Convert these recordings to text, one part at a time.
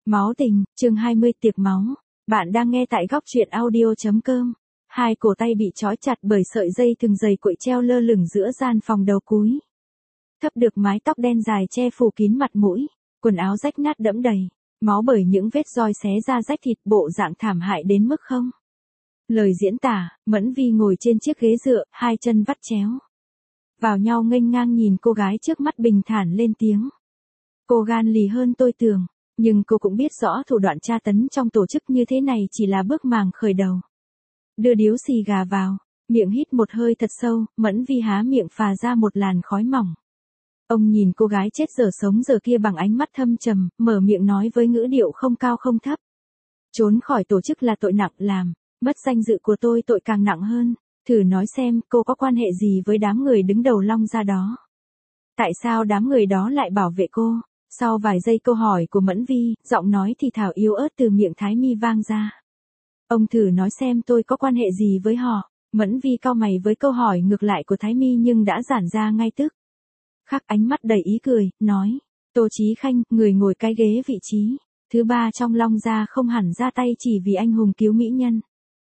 Máu tình, chương 20 tiệc máu. Bạn đang nghe tại góc truyện audio.com. Hai cổ tay bị trói chặt bởi sợi dây thừng dày cuội treo lơ lửng giữa gian phòng đầu cúi. Thấp được mái tóc đen dài che phủ kín mặt mũi, quần áo rách nát đẫm đầy, máu bởi những vết roi xé ra rách thịt, bộ dạng thảm hại đến mức không lời diễn tả. Mẫn Vi ngồi trên chiếc ghế dựa, hai chân vắt chéo vào nhau nghênh ngang nhìn cô gái trước mắt, bình thản lên tiếng. Cô gan lì hơn tôi tưởng, nhưng cô cũng biết rõ thủ đoạn tra tấn trong tổ chức như thế này chỉ là bước màng khởi đầu. Đưa điếu xì gà vào, miệng hít một hơi thật sâu, Mẫn Vi há miệng phà ra một làn khói mỏng. Ông nhìn cô gái chết dở sống dở kia bằng ánh mắt thâm trầm, mở miệng nói với ngữ điệu không cao không thấp. Trốn khỏi tổ chức là tội nặng, làm mất danh dự của tôi tội càng nặng hơn. Thử nói xem, cô có quan hệ gì với đám người đứng đầu Long gia đó? Tại sao đám người đó lại bảo vệ cô? Sau vài giây câu hỏi của Mẫn Vi, giọng nói thì thào yếu ớt từ miệng Thái Mi vang ra. Ông thử nói xem tôi có quan hệ gì với họ? Mẫn Vi cau mày với câu hỏi ngược lại của Thái Mi nhưng đã giản ra ngay tức khắc, ánh mắt đầy ý cười, nói. Tô Chí Khanh, người ngồi cái ghế vị trí thứ 3 trong Long gia không hẳn ra tay chỉ vì anh hùng cứu mỹ nhân.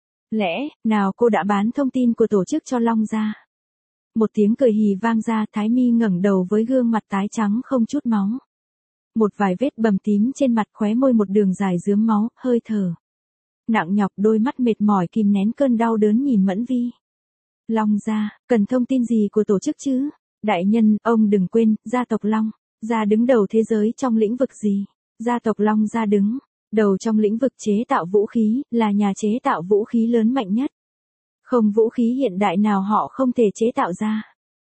Lẽ nào cô đã bán thông tin của tổ chức cho Long gia? Một tiếng cười hì vang ra, Thái Mi ngẩng đầu với gương mặt tái trắng không chút máu. Một vài vết bầm tím trên mặt, khóe môi một đường dài rướm máu, hơi thở nặng nhọc, đôi mắt mệt mỏi kìm nén cơn đau đớn nhìn Mẫn Vi. Long gia, cần thông tin gì của tổ chức chứ? Đại nhân, ông đừng quên, gia tộc Long gia đứng đầu thế giới trong lĩnh vực gì? Gia tộc Long gia đứng đầu trong lĩnh vực chế tạo vũ khí, là nhà chế tạo vũ khí lớn mạnh nhất. Không vũ khí hiện đại nào họ không thể chế tạo ra.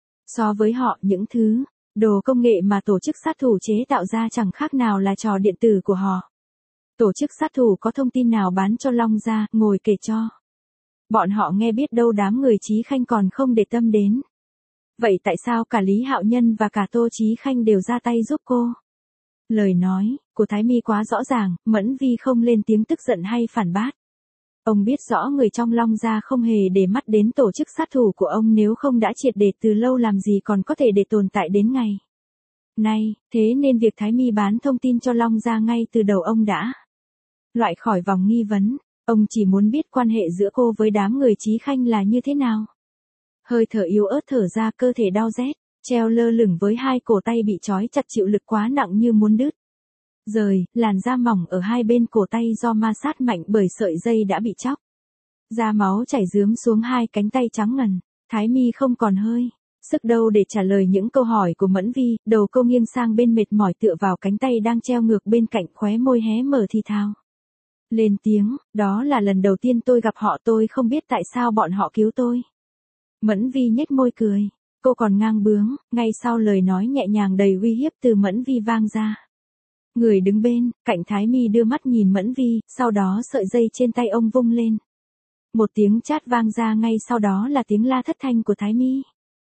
So với họ, những thứ đồ công nghệ mà tổ chức sát thủ chế tạo ra chẳng khác nào là trò điện tử của họ. Tổ chức sát thủ có thông tin nào bán cho Long gia, ngồi kể cho bọn họ nghe biết đâu, đám người Chí Khanh còn không để tâm đến. Vậy tại sao cả Lý Hạo Nhân và cả Tô Chí Khanh đều ra tay giúp cô? Lời nói của Thái Mi quá rõ ràng, Mẫn Vi không lên tiếng tức giận hay phản bác. Ông biết rõ người trong Long gia không hề để mắt đến tổ chức sát thủ của ông, nếu không đã triệt để từ lâu làm gì còn có thể để tồn tại đến ngày nay, thế nên việc Thái Mi bán thông tin cho Long gia ngay từ đầu ông đã loại khỏi vòng nghi vấn. Ông chỉ muốn biết quan hệ giữa cô với đám người Chí Khanh là như thế nào. Hơi thở yếu ớt thở ra, cơ thể đau rét, treo lơ lửng với hai cổ tay bị trói chặt chịu lực quá nặng như muốn đứt rời, làn da mỏng ở hai bên cổ tay do ma sát mạnh bởi sợi dây đã bị chóc da, máu chảy rướm xuống hai cánh tay trắng ngần. Thái Mi không còn hơi sức đâu để trả lời những câu hỏi của Mẫn Vi, đầu cô nghiêng sang bên mệt mỏi tựa vào cánh tay đang treo ngược bên cạnh, khóe môi hé mở thì thào lên tiếng. Đó là lần đầu tiên tôi gặp họ, tôi không biết tại sao bọn họ cứu tôi. Mẫn Vi nhếch môi cười. Cô còn ngang bướng. Ngay sau lời nói nhẹ nhàng đầy uy hiếp từ Mẫn Vi vang ra, người đứng bên cạnh Thái Mi đưa mắt nhìn Mẫn Vi, sau đó sợi dây trên tay ông vung lên. Một tiếng chát vang ra, ngay sau đó là tiếng la thất thanh của Thái Mi.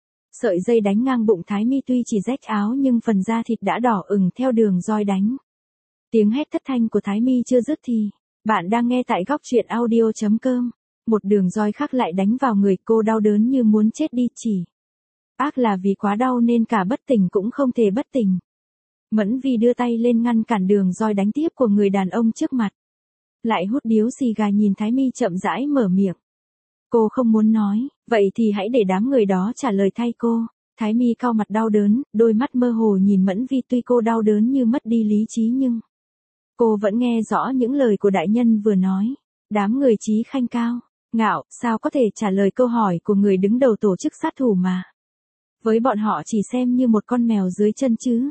Sợi dây đánh ngang bụng Thái Mi, tuy chỉ rách áo nhưng phần da thịt đã đỏ ửng theo đường roi đánh. Tiếng hét thất thanh của Thái Mi chưa dứt thì bạn đang nghe tại góc truyện audio.com. Một đường roi khác lại đánh vào người cô, đau đớn như muốn chết đi, chỉ ác là vì quá đau nên cả bất tỉnh cũng không thể bất tỉnh. Mẫn Vi đưa tay lên ngăn cản đường roi đánh tiếp của người đàn ông trước mặt. Lại hút điếu xì gà, nhìn Thái Mi chậm rãi mở miệng. Cô không muốn nói, vậy thì hãy để đám người đó trả lời thay cô. Thái Mi cau mặt đau đớn, đôi mắt mơ hồ nhìn Mẫn Vi, tuy cô đau đớn như mất đi lý trí nhưng cô vẫn nghe rõ những lời của đại nhân vừa nói. Đám người Chí Khanh cao ngạo, sao có thể trả lời câu hỏi của người đứng đầu tổ chức sát thủ mà với bọn họ chỉ xem như một con mèo dưới chân chứ.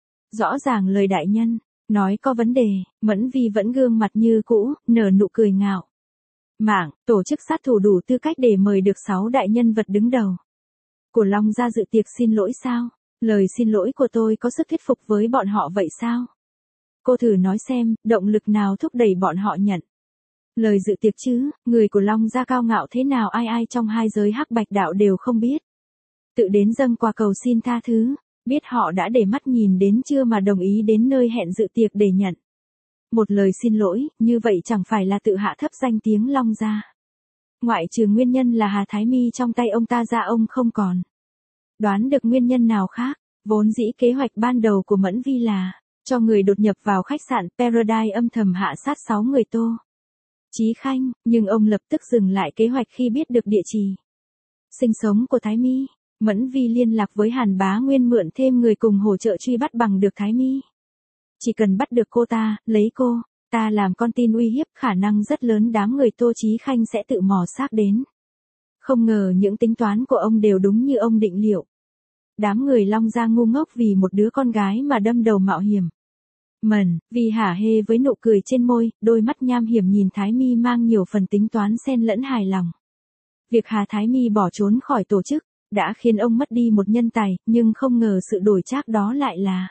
Rõ ràng lời đại nhân nói có vấn đề. Mẫn Vi vẫn gương mặt như cũ, nở nụ cười ngạo mạn. Tổ chức sát thủ đủ tư cách để mời được 6 đại nhân vật đứng đầu của Long gia dự tiệc xin lỗi sao? Lời xin lỗi của tôi có sức thuyết phục với bọn họ vậy sao? Cô thử nói xem, động lực nào thúc đẩy bọn họ nhận lời dự tiệc chứ? Người của Long gia cao ngạo thế nào ai ai trong hai giới hắc bạch đạo đều không biết. Tự đến dâng quà cầu xin tha thứ. Biết họ đã để mắt nhìn đến chưa mà đồng ý đến nơi hẹn dự tiệc để nhận một lời xin lỗi, như vậy chẳng phải là tự hạ thấp danh tiếng Long gia. Ngoại trừ nguyên nhân là Hà Thái Mi trong tay ông ta ra, ông không còn đoán được nguyên nhân nào khác. Vốn dĩ kế hoạch ban đầu của Mẫn Vi là cho người đột nhập vào khách sạn Paradise âm thầm hạ sát 6 người Tô Chí Khanh, nhưng ông lập tức dừng lại kế hoạch khi biết được địa chỉ sinh sống của Thái My. Mẫn Vi liên lạc với Hàn Bá Nguyên mượn thêm người cùng hỗ trợ truy bắt bằng được Thái My. Chỉ cần bắt được cô ta, lấy cô ta làm con tin uy hiếp, khả năng rất lớn đám người Tô Chí Khanh sẽ tự mò xác đến. Không ngờ những tính toán của ông đều đúng như ông định liệu. Đám người Long Gia ngu ngốc vì một đứa con gái mà đâm đầu mạo hiểm. Mẩn, vì hả hê với nụ cười trên môi, đôi mắt nham hiểm nhìn Thái My mang nhiều phần tính toán xen lẫn hài lòng. Việc Hà Thái My bỏ trốn khỏi tổ chức đã khiến ông mất đi một nhân tài, nhưng không ngờ sự đổi trác đó lại là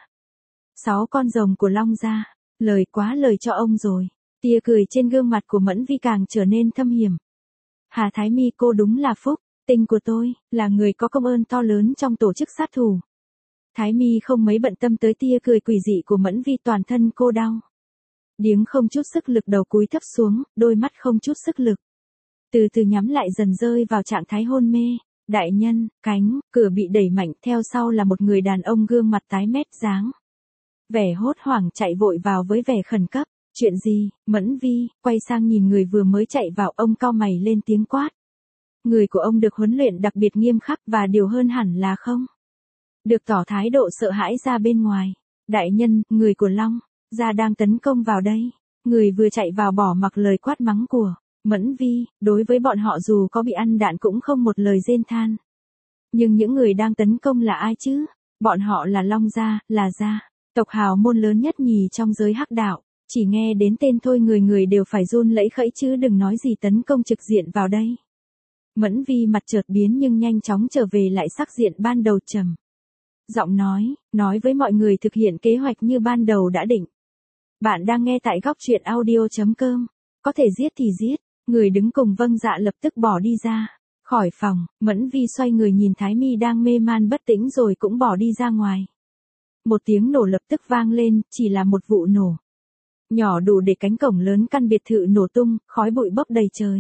6 con rồng của Long Gia. Lời quá lời cho ông rồi. Tia cười trên gương mặt của Mẫn Vi càng trở nên thâm hiểm. Hà Thái My, cô đúng là phúc tinh của tôi, là người có công ơn to lớn trong tổ chức sát thủ. Thái My không mấy bận tâm tới tia cười quỷ dị của Mẫn Vi, toàn thân cô đau. Điếng không chút sức lực, đầu cúi thấp xuống, đôi mắt không chút sức lực. Từ từ nhắm lại, dần rơi vào trạng thái hôn mê. Đại nhân, cánh cửa bị đẩy mạnh, theo sau là một người đàn ông gương mặt tái mét dáng vẻ hốt hoảng chạy vội vào với vẻ khẩn cấp. Chuyện gì? Mẫn Vi quay sang nhìn người vừa mới chạy vào, ông cau mày lên tiếng quát. Người của ông được huấn luyện đặc biệt nghiêm khắc, và điều hơn hẳn là không được tỏ thái độ sợ hãi ra bên ngoài. Đại nhân, người của Long Gia đang tấn công vào đây. Người vừa chạy vào bỏ mặc lời quát mắng của Mẫn Vi, đối với bọn họ dù có bị ăn đạn cũng không một lời rên than. Nhưng những người đang tấn công là ai chứ? Bọn họ là Long Gia, là gia tộc hào môn lớn nhất nhì trong giới hắc đạo. Chỉ nghe đến tên thôi người người đều phải run lẫy khẫy chứ đừng nói gì tấn công trực diện vào đây. Mẫn Vi mặt chợt biến nhưng nhanh chóng trở về lại sắc diện ban đầu, trầm giọng nói với mọi người thực hiện kế hoạch như ban đầu đã định. Bạn đang nghe tại góc truyện audio.com. Có thể giết thì giết. Người đứng cùng vâng dạ lập tức bỏ đi ra khỏi phòng. Mẫn Vi xoay người nhìn Thái My đang mê man bất tỉnh rồi cũng bỏ đi ra ngoài. Một tiếng nổ lập tức vang lên, chỉ là một vụ nổ nhỏ đủ để cánh cổng lớn căn biệt thự nổ tung, khói bụi bốc đầy trời.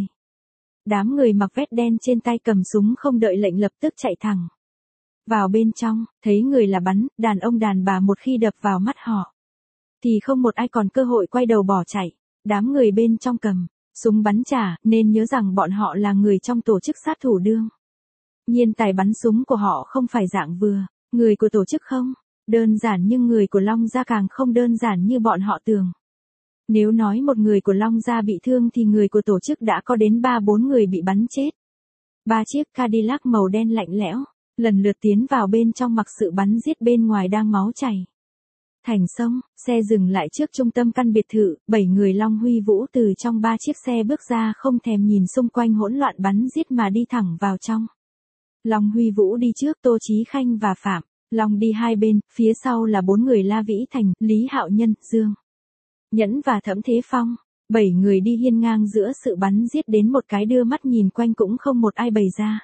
Đám người mặc vest đen trên tay cầm súng không đợi lệnh lập tức chạy thẳng vào bên trong, thấy người là bắn, đàn ông đàn bà một khi đập vào mắt họ thì không một ai còn cơ hội quay đầu bỏ chạy. Đám người bên trong cầm súng bắn trả, nên nhớ rằng bọn họ là người trong tổ chức sát thủ đương nhiên tài bắn súng của họ không phải dạng vừa, người của tổ chức không đơn giản, nhưng người của Long Gia càng không đơn giản như bọn họ tưởng. Nếu nói một người của Long Gia bị thương thì người của tổ chức đã có đến 3-4 người bị bắn chết. 3 chiếc Cadillac màu đen lạnh lẽo lần lượt tiến vào bên trong, mặc sự bắn giết bên ngoài đang máu chảy thành sông. Xe dừng lại trước trung tâm căn biệt thự, 7 người Long Huy Vũ từ trong 3 chiếc xe bước ra, không thèm nhìn xung quanh hỗn loạn bắn giết mà đi thẳng vào trong. Long Huy Vũ đi trước, Tô Chí Khanh và Phạm Long đi hai bên, phía sau là 4 người La Vĩ Thành, Lý Hạo Nhân, Dương Nhẫn và Thẩm Thế Phong. 7 người đi hiên ngang giữa sự bắn giết, đến một cái đưa mắt nhìn quanh cũng không một ai bày ra.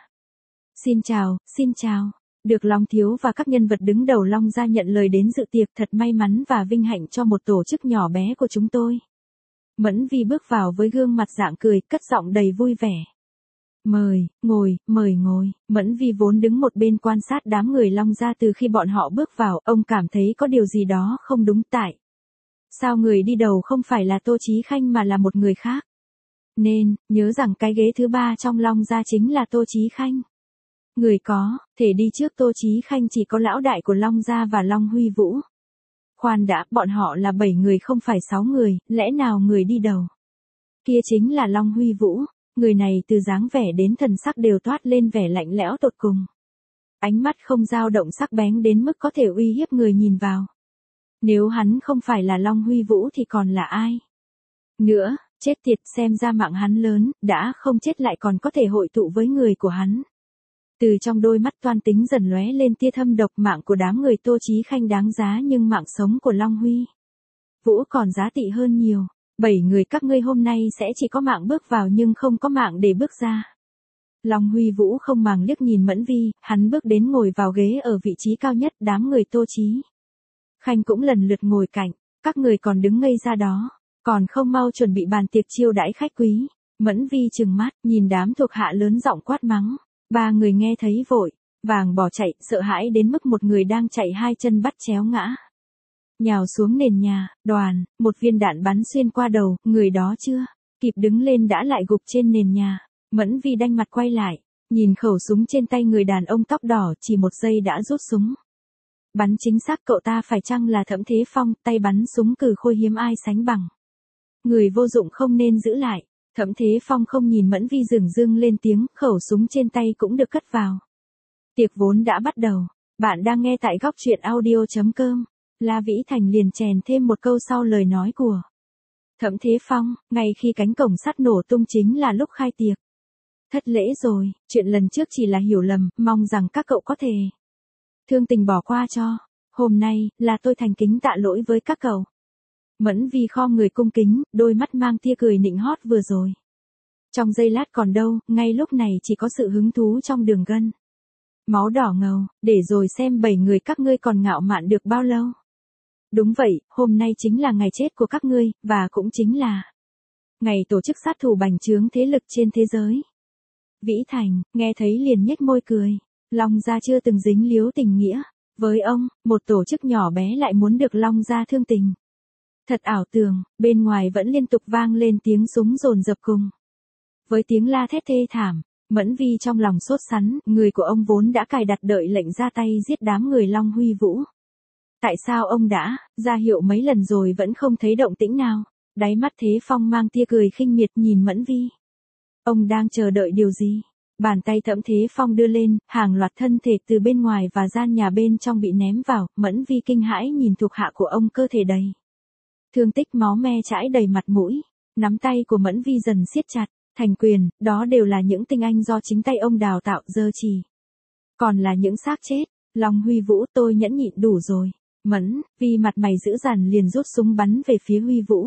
Xin chào. Được Long Thiếu và các nhân vật đứng đầu Long Gia nhận lời đến dự tiệc, thật may mắn và vinh hạnh cho một tổ chức nhỏ bé của chúng tôi. Mẫn Vi bước vào với gương mặt rạng cười, cất giọng đầy vui vẻ. Mời ngồi. Mẫn Vi vốn đứng một bên quan sát đám người Long Gia từ khi bọn họ bước vào, ông cảm thấy có điều gì đó không đúng. Tại sao người đi đầu không phải là Tô Chí Khanh mà là một người khác? Nên nhớ rằng cái ghế thứ 3 trong Long Gia chính là Tô Chí Khanh. Người có thể đi trước Tô Chí Khanh chỉ có lão đại của Long Gia và Long Huy Vũ. Khoan đã, bọn họ là 7 người không phải 6 người, lẽ nào người đi đầu kia chính là Long Huy Vũ? Người này từ dáng vẻ đến thần sắc đều toát lên vẻ lạnh lẽo tột cùng. Ánh mắt không dao động, sắc bén đến mức có thể uy hiếp người nhìn vào. Nếu hắn không phải là Long Huy Vũ thì còn là ai nữa? Chết tiệt, xem ra mạng hắn lớn, đã không chết lại còn có thể hội tụ với người của hắn. Từ trong đôi mắt toan tính dần lóe lên tia thâm độc. Mạng của đám người Tô Chí Khanh đáng giá, nhưng mạng sống của Long Huy Vũ còn giá trị hơn nhiều. 7 người các ngươi hôm nay sẽ chỉ có mạng bước vào nhưng không có mạng để bước ra. Long Huy Vũ không màng liếc nhìn Mẫn Vi, hắn bước đến ngồi vào ghế ở vị trí cao nhất. Đám người Tô Chí Khanh cũng lần lượt ngồi cạnh. Các người còn đứng ngây ra đó, còn không mau chuẩn bị bàn tiệc chiêu đãi khách quý. Mẫn Vi trừng mắt, nhìn đám thuộc hạ lớn giọng quát mắng. 3 người nghe thấy vội vàng bỏ chạy, sợ hãi đến mức một người đang chạy hai chân bắt chéo ngã nhào xuống nền nhà, đoàn, một viên đạn bắn xuyên qua đầu, người đó chưa kịp đứng lên đã lại gục trên nền nhà. Mẫn Vi đanh mặt quay lại, nhìn khẩu súng trên tay người đàn ông tóc đỏ, chỉ một giây đã rút súng. Bắn chính xác, cậu ta phải chăng là Thẩm Thế Phong, tay bắn súng cừ khôi hiếm ai sánh bằng. Người vô dụng không nên giữ lại. Thẩm Thế Phong không nhìn Mẫn Vi dửng dưng lên tiếng, khẩu súng trên tay cũng được cất vào. Tiệc vốn đã bắt đầu. Bạn đang nghe tại góc truyện audio.com. La Vĩ Thành liền chèn thêm một câu sau lời nói của Thẩm Thế Phong, ngay khi cánh cổng sắt nổ tung chính là lúc khai tiệc. Thất lễ rồi, chuyện lần trước chỉ là hiểu lầm, mong rằng các cậu có thể thương tình bỏ qua cho. Hôm nay, là tôi thành kính tạ lỗi với các cậu. Mẫn Vi khom người cung kính, đôi mắt mang tia cười nịnh hót vừa rồi. Trong giây lát còn đâu, ngay lúc này chỉ có sự hứng thú trong đường gân. Máu đỏ ngầu, để rồi xem 7 người các ngươi còn ngạo mạn được bao lâu. Đúng vậy, hôm nay chính là ngày chết của các ngươi, và cũng chính là ngày tổ chức sát thủ bành trướng thế lực trên thế giới. Vĩ Thành, nghe thấy liền nhếch môi cười. Long gia chưa từng dính líu tình nghĩa. Với ông, một tổ chức nhỏ bé lại muốn được Long gia thương tình. Thật ảo tưởng, bên ngoài vẫn liên tục vang lên tiếng súng dồn dập cùng với tiếng la thét thê thảm. Mẫn Vi trong lòng sốt sắng, người của ông vốn đã cài đặt đợi lệnh ra tay giết đám người Long Huy Vũ. Tại sao ông đã ra hiệu mấy lần rồi vẫn không thấy động tĩnh nào? Đáy mắt Thế Phong mang tia cười khinh miệt nhìn Mẫn Vi. Ông đang chờ đợi điều gì? Bàn tay Thẩm Thế Phong đưa lên, hàng loạt thân thể từ bên ngoài và gian nhà bên trong bị ném vào. Mẫn Vi kinh hãi nhìn thuộc hạ của ông, cơ thể đầy thương tích, máu me chảy đầy mặt mũi. Nắm tay của Mẫn Vi dần siết chặt thành quyền, đó đều là những tinh anh do chính tay ông đào tạo, giờ chỉ còn là những xác chết. Long Huy Vũ, tôi nhẫn nhịn đủ rồi. Mẫn Vi mặt mày dữ dằn liền rút súng bắn về phía Huy Vũ.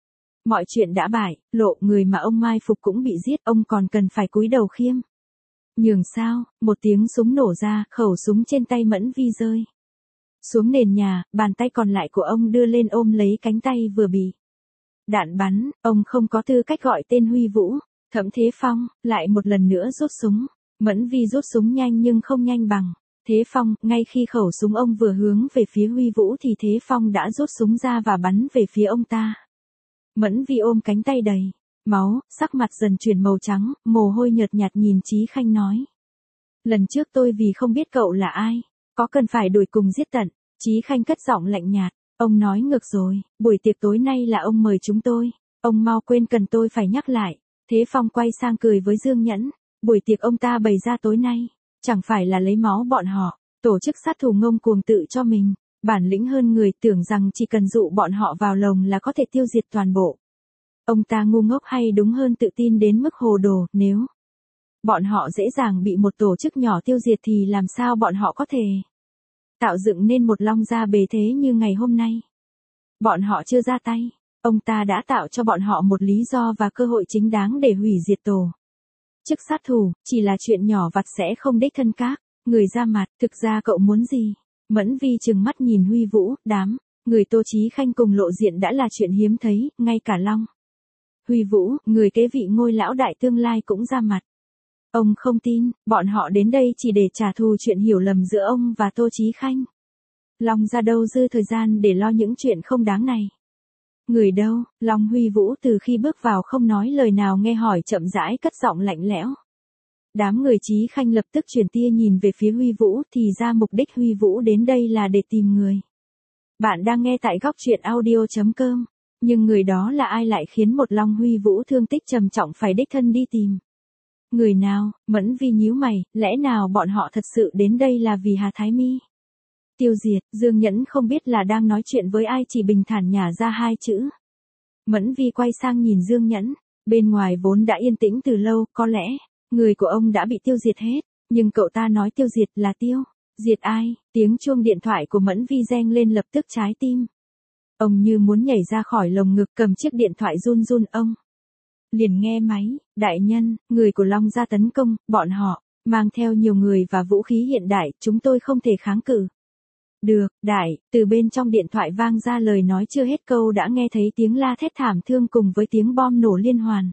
Mọi chuyện đã bại lộ, người mà ông mai phục cũng bị giết, ông còn cần phải cúi đầu khiêm nhường sao? Một tiếng súng nổ ra, khẩu súng trên tay Mẫn Vi rơi xuống nền nhà, bàn tay còn lại của ông đưa lên ôm lấy cánh tay vừa bị đạn bắn. Ông không có tư cách gọi tên Huy Vũ. Thẩm Thế Phong lại một lần nữa rút súng. Mẫn Vi rút súng nhanh nhưng không nhanh bằng Thế Phong. Ngay khi khẩu súng ông vừa hướng về phía Huy Vũ thì Thế Phong đã rút súng ra và bắn về phía ông ta. Mẫn Vi ôm cánh tay đầy máu, sắc mặt dần chuyển màu trắng, mồ hôi nhợt nhạt nhìn Chí Khanh nói. Lần trước tôi vì không biết cậu là ai, có cần phải đuổi cùng giết tận. Chí Khanh cất giọng lạnh nhạt. Ông nói ngược rồi, buổi tiệc tối nay là ông mời chúng tôi. Ông mau quên, cần tôi phải nhắc lại. Thế Phong quay sang cười với Dương Nhẫn. Buổi tiệc ông ta bày ra tối nay, chẳng phải là lấy máu bọn họ, tổ chức sát thủ ngông cuồng tự cho mình bản lĩnh hơn người, tưởng rằng chỉ cần dụ bọn họ vào lồng là có thể tiêu diệt toàn bộ. Ông ta ngu ngốc, hay đúng hơn tự tin đến mức hồ đồ. Nếu bọn họ dễ dàng bị một tổ chức nhỏ tiêu diệt thì làm sao bọn họ có thể tạo dựng nên một Long gia bề thế như ngày hôm nay. Bọn họ chưa ra tay, ông ta đã tạo cho bọn họ một lý do và cơ hội chính đáng để hủy diệt tổ chức sát thủ. Chỉ là chuyện nhỏ vặt sẽ không đích thân các người ra mặt. Thực ra cậu muốn gì? Mẫn Vi trừng mắt nhìn Huy Vũ. Đám người Tô Chí Khanh cùng lộ diện đã là chuyện hiếm thấy, ngay cả Long Huy Vũ, người kế vị ngôi lão đại tương lai cũng ra mặt. Ông không tin, bọn họ đến đây chỉ để trả thù chuyện hiểu lầm giữa ông và Tô Chí Khanh. Long gia đâu dư thời gian để lo những chuyện không đáng này. Người đâu? Long Huy Vũ từ khi bước vào không nói lời nào, nghe hỏi chậm rãi cất giọng lạnh lẽo. Đám người Chí Khanh lập tức chuyển tia nhìn về phía Huy Vũ, thì ra mục đích Huy Vũ đến đây là để tìm người. Bạn đang nghe tại góc truyện audio.com. Nhưng người đó là ai lại khiến một Long Huy Vũ thương tích trầm trọng phải đích thân đi tìm? Người nào? Mẫn Vi nhíu mày, lẽ nào bọn họ thật sự đến đây là vì Hà Thái Mi tiêu diệt? Dương Nhẫn không biết là đang nói chuyện với ai, chỉ bình thản nhả ra hai chữ. Mẫn Vi quay sang nhìn Dương Nhẫn. Bên ngoài vốn đã yên tĩnh từ lâu, có lẽ người của ông đã bị tiêu diệt hết, nhưng cậu ta nói tiêu diệt là tiêu diệt ai? Tiếng chuông điện thoại của Mẫn Vi reng lên, lập tức trái tim ông như muốn nhảy ra khỏi lồng ngực, cầm chiếc điện thoại run run. Ông liền nghe máy. Đại nhân, người của Long gia tấn công, bọn họ mang theo nhiều người và vũ khí hiện đại, chúng tôi không thể kháng cự được. Đại, từ bên trong điện thoại vang ra lời nói chưa hết câu đã nghe thấy tiếng la thét thảm thương cùng với tiếng bom nổ liên hoàn.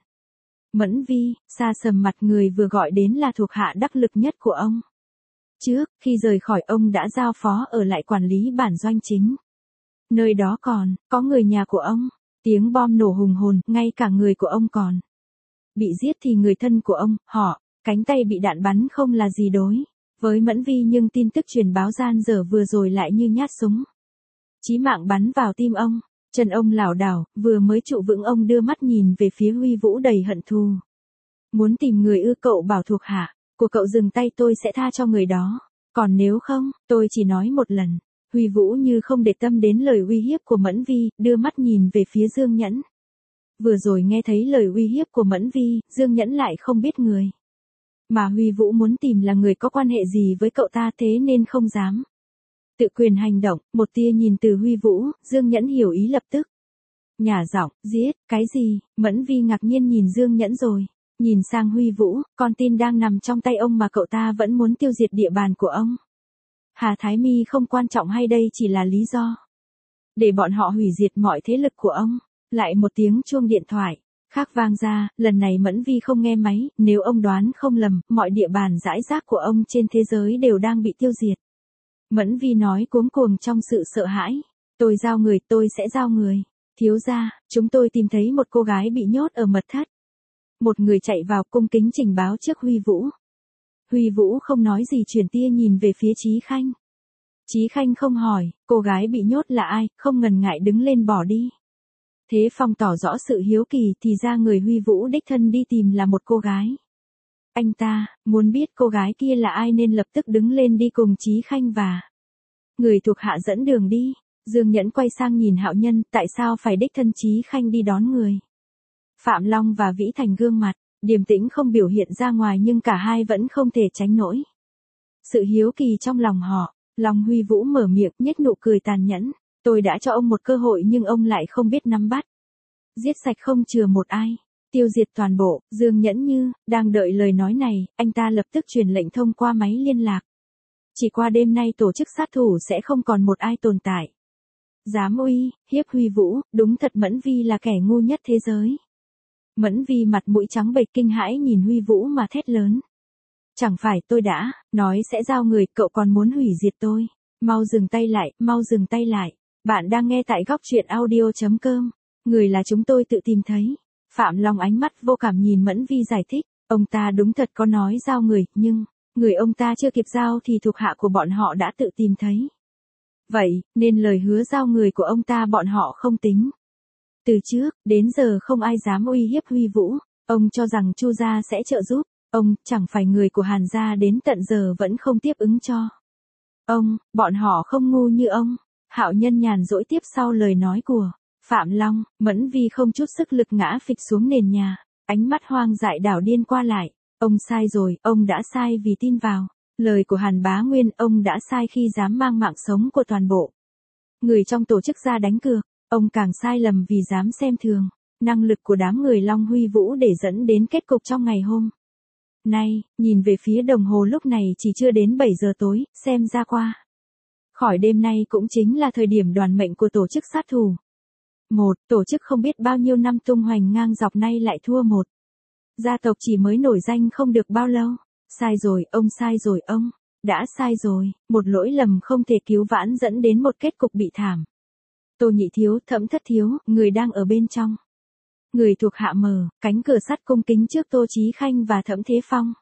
Mẫn Vi, xa sầm mặt, người vừa gọi đến là thuộc hạ đắc lực nhất của ông. Trước khi rời khỏi, ông đã giao phó ở lại quản lý bản doanh chính. Nơi đó còn, có người nhà của ông. Tiếng bom nổ hùng hồn, ngay cả người của ông còn. Bị giết thì người thân của ông, họ, cánh tay bị đạn bắn không là gì đối với Mẫn Vi, nhưng tin tức truyền báo gian dở vừa rồi lại như nhát súng. Chí mạng bắn vào tim ông, chân ông lảo đảo, vừa mới trụ vững ông đưa mắt nhìn về phía Huy Vũ đầy hận thù. Muốn tìm người ư? Cậu bảo thuộc hạ của cậu dừng tay tôi sẽ tha cho người đó. Còn nếu không, tôi chỉ nói một lần. Huy Vũ như không để tâm đến lời uy hiếp của Mẫn Vi, đưa mắt nhìn về phía Dương Nhẫn. Vừa rồi nghe thấy lời uy hiếp của Mẫn Vi, Dương Nhẫn lại không biết người mà Huy Vũ muốn tìm là người có quan hệ gì với cậu ta, thế nên không dám tự quyền hành động. Một tia nhìn từ Huy Vũ, Dương Nhẫn hiểu ý lập tức. Nhả giọng, giết, cái gì? Mẫn Vi ngạc nhiên nhìn Dương Nhẫn rồi nhìn sang Huy Vũ, con tin đang nằm trong tay ông mà cậu ta vẫn muốn tiêu diệt địa bàn của ông. Hà Thái Mi không quan trọng hay đây chỉ là lý do để bọn họ hủy diệt mọi thế lực của ông? Lại một tiếng chuông điện thoại khác vang ra, lần này Mẫn Vi không nghe máy, nếu ông đoán không lầm, mọi địa bàn rải rác của ông trên thế giới đều đang bị tiêu diệt. Mẫn Vi nói cuống cuồng trong sự sợ hãi. Tôi giao người, tôi sẽ giao người. Thiếu gia, chúng tôi tìm thấy một cô gái bị nhốt ở mật thất. Một người chạy vào cung kính trình báo trước Huy Vũ. Huy Vũ không nói gì, chuyển tia nhìn về phía Chí Khanh. Chí Khanh không hỏi, cô gái bị nhốt là ai, không ngần ngại đứng lên bỏ đi. Thế Phong tỏ rõ sự hiếu kỳ, thì ra người Huy Vũ đích thân đi tìm là một cô gái. Anh ta muốn biết cô gái kia là ai nên lập tức đứng lên đi cùng Chí Khanh và người thuộc hạ dẫn đường đi. Dương Nhẫn quay sang nhìn Hạo Nhân, tại sao phải đích thân Chí Khanh đi đón người? Phạm Long và Vĩ Thành gương mặt điềm tĩnh không biểu hiện ra ngoài, nhưng cả hai vẫn không thể tránh nổi sự hiếu kỳ trong lòng họ. Long Huy Vũ mở miệng, nhếch nụ cười tàn nhẫn. Tôi đã cho ông một cơ hội nhưng ông lại không biết nắm bắt. Giết sạch không chừa một ai. Tiêu diệt toàn bộ. Dương Nhẫn như đang đợi lời nói này, anh ta lập tức truyền lệnh thông qua máy liên lạc. Chỉ qua đêm nay tổ chức sát thủ sẽ không còn một ai tồn tại dám uy hiếp Huy Vũ. Đúng thật Mẫn Vi là kẻ ngu nhất thế giới. Mẫn Vi mặt mũi trắng bệch kinh hãi nhìn Huy Vũ mà thét lớn. Chẳng phải tôi đã nói sẽ giao người, cậu còn muốn hủy diệt tôi. Mau dừng tay lại, mau dừng tay lại. Bạn đang nghe tại góc truyện audio.com. Người là chúng tôi tự tìm thấy. Phạm Long ánh mắt vô cảm nhìn Mẫn Vi giải thích. Ông ta đúng thật có nói giao người, nhưng người ông ta chưa kịp giao thì thuộc hạ của bọn họ đã tự tìm thấy. Vậy, nên lời hứa giao người của ông ta bọn họ không tính. Từ trước, đến giờ không ai dám uy hiếp Huy Vũ. Ông cho rằng Chu gia sẽ trợ giúp. Ông, chẳng phải người của Hàn gia đến tận giờ vẫn không tiếp ứng cho ông, bọn họ không ngu như ông. Hạo Nhân nhàn dỗi tiếp sau lời nói của Phạm Long. Mẫn Vi không chút sức lực ngã phịch xuống nền nhà, ánh mắt hoang dại đảo điên qua lại. Ông sai rồi, ông đã sai vì tin vào lời của Hàn Bá Nguyên, ông đã sai khi dám mang mạng sống của toàn bộ người trong tổ chức ra đánh cược. Ông càng sai lầm vì dám xem thường năng lực của đám người Long Huy Vũ để dẫn đến kết cục trong ngày hôm nay. Nhìn về phía đồng hồ lúc này chỉ chưa đến 7 giờ tối, xem ra qua khỏi đêm nay cũng chính là thời điểm đoàn mệnh của tổ chức sát thủ. Một tổ chức không biết bao nhiêu năm tung hoành ngang dọc nay lại thua một gia tộc chỉ mới nổi danh không được bao lâu. Sai rồi, ông sai rồi, ông đã sai rồi. Một lỗi lầm không thể cứu vãn dẫn đến một kết cục bị thảm. Tô Nhị Thiếu, Thẩm Thất Thiếu, người đang ở bên trong. Người thuộc hạ mở cánh cửa sắt cung kính trước Tô Chí Khanh và Thẩm Thế Phong.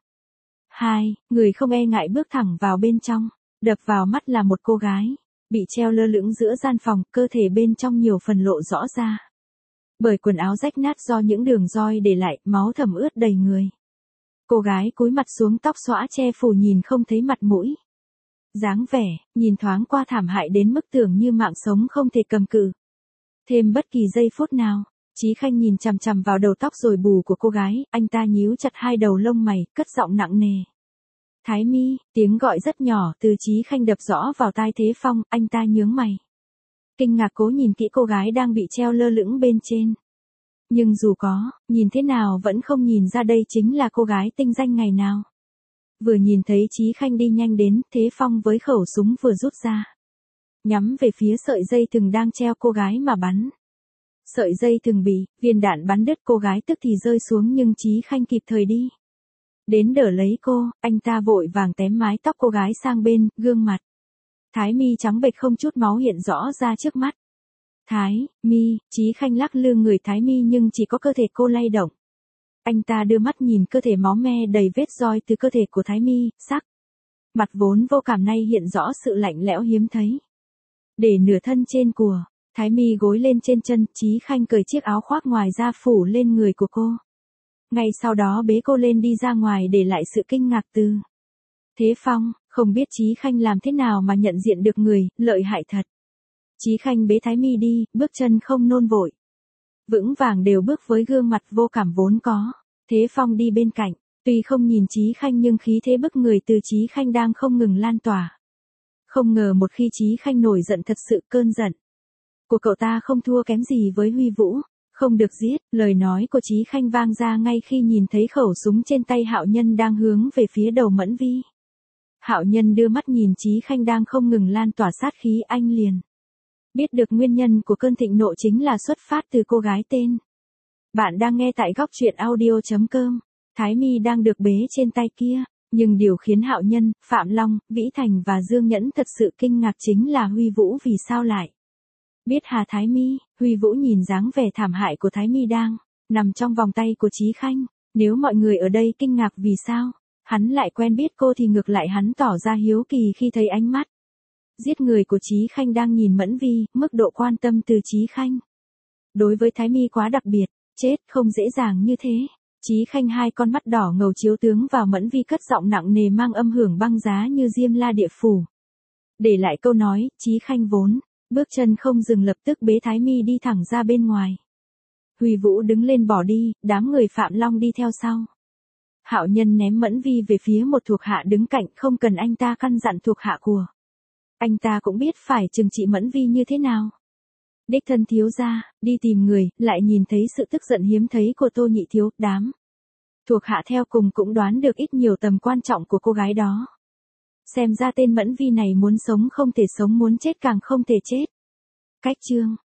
Hai người không e ngại bước thẳng vào bên trong. Đập vào mắt là một cô gái bị treo lơ lửng giữa gian phòng, cơ thể bên trong nhiều phần lộ rõ ra bởi quần áo rách nát do những đường roi để lại, máu thẩm ướt đầy người. Cô gái cúi mặt xuống, tóc xõa che phủ nhìn không thấy mặt mũi. Dáng vẻ nhìn thoáng qua thảm hại đến mức tưởng như mạng sống không thể cầm cự thêm bất kỳ giây phút nào. Chí Khanh nhìn chằm chằm vào đầu tóc rồi bù của cô gái, anh ta nhíu chặt hai đầu lông mày, cất giọng nặng nề. Thái Mi, tiếng gọi rất nhỏ từ Chí Khanh đập rõ vào tai Thế Phong, anh ta nhướng mày. Kinh ngạc cố nhìn kỹ cô gái đang bị treo lơ lửng bên trên. Nhưng dù có, nhìn thế nào vẫn không nhìn ra đây chính là cô gái tinh danh ngày nào. Vừa nhìn thấy Chí Khanh đi nhanh đến, Thế Phong với khẩu súng vừa rút ra, nhắm về phía sợi dây thừng đang treo cô gái mà bắn. Sợi dây thừng bị viên đạn bắn đứt, cô gái tức thì rơi xuống nhưng Chí Khanh kịp thời đi đến đỡ lấy cô, anh ta vội vàng tém mái tóc cô gái sang bên, gương mặt Thái Mi trắng bệch không chút máu hiện rõ ra trước mắt. Thái Mi, Chí Khanh lắc lư người Thái Mi nhưng chỉ có cơ thể cô lay động. Anh ta đưa mắt nhìn cơ thể máu me đầy vết roi từ cơ thể của Thái Mi, sắc. Mặt vốn vô cảm nay hiện rõ sự lạnh lẽo hiếm thấy. Để nửa thân trên của Thái Mi gối lên trên chân, Chí Khanh cởi chiếc áo khoác ngoài ra phủ lên người của cô. Ngay sau đó bế cô lên đi ra ngoài để lại sự kinh ngạc từ Thế Phong, không biết Chí Khanh làm thế nào mà nhận diện được người, lợi hại thật. Chí Khanh bế Thái Mi đi, bước chân không nôn vội. Vững vàng đều bước với gương mặt vô cảm vốn có. Thế Phong đi bên cạnh, tuy không nhìn Chí Khanh nhưng khí thế bức người từ Chí Khanh đang không ngừng lan tỏa. Không ngờ một khi Chí Khanh nổi giận thật sự cơn giận của cậu ta không thua kém gì với Huy Vũ, không được giết, lời nói của Chí Khanh vang ra ngay khi nhìn thấy khẩu súng trên tay Hạo Nhân đang hướng về phía đầu Mẫn Vi. Hạo Nhân đưa mắt nhìn Chí Khanh đang không ngừng lan tỏa sát khí, anh liền biết được nguyên nhân của cơn thịnh nộ chính là xuất phát từ cô gái tên. Bạn đang nghe tại góc truyện audio.com. Thái Mi đang được bế trên tay kia, nhưng điều khiến Hạo Nhân, Phạm Long, Vĩ Thành và Dương Nhẫn thật sự kinh ngạc chính là Huy Vũ vì sao lại biết Hà Thái Mi. Huy Vũ nhìn dáng vẻ thảm hại của Thái Mi đang nằm trong vòng tay của Chí Khanh. Nếu mọi người ở đây kinh ngạc vì sao hắn lại quen biết cô thì ngược lại hắn tỏ ra hiếu kỳ khi thấy ánh mắt giết người của Chí Khanh đang nhìn Mẫn Vi, mức độ quan tâm từ Chí Khanh đối với Thái Mi quá đặc biệt, chết không dễ dàng như thế. Chí Khanh hai con mắt đỏ ngầu chiếu tướng vào Mẫn Vi, cất giọng nặng nề mang âm hưởng băng giá như diêm la địa phủ. Để lại câu nói, Chí Khanh vốn bước chân không dừng lập tức bế Thái Mi đi thẳng ra bên ngoài. Huy Vũ đứng lên bỏ đi, đám người Phạm Long đi theo sau. Hạo Nhân ném Mẫn Vi về phía một thuộc hạ đứng cạnh, không cần anh ta căn dặn thuộc hạ của anh ta cũng biết phải trừng trị Mẫn Vi như thế nào. Đích thân thiếu gia, đi tìm người, lại nhìn thấy sự tức giận hiếm thấy của Tô Nhị thiếu, đám thuộc hạ theo cùng cũng đoán được ít nhiều tầm quan trọng của cô gái đó. Xem ra tên Mẫn Vi này muốn sống không thể sống, muốn chết càng không thể chết. Cách chương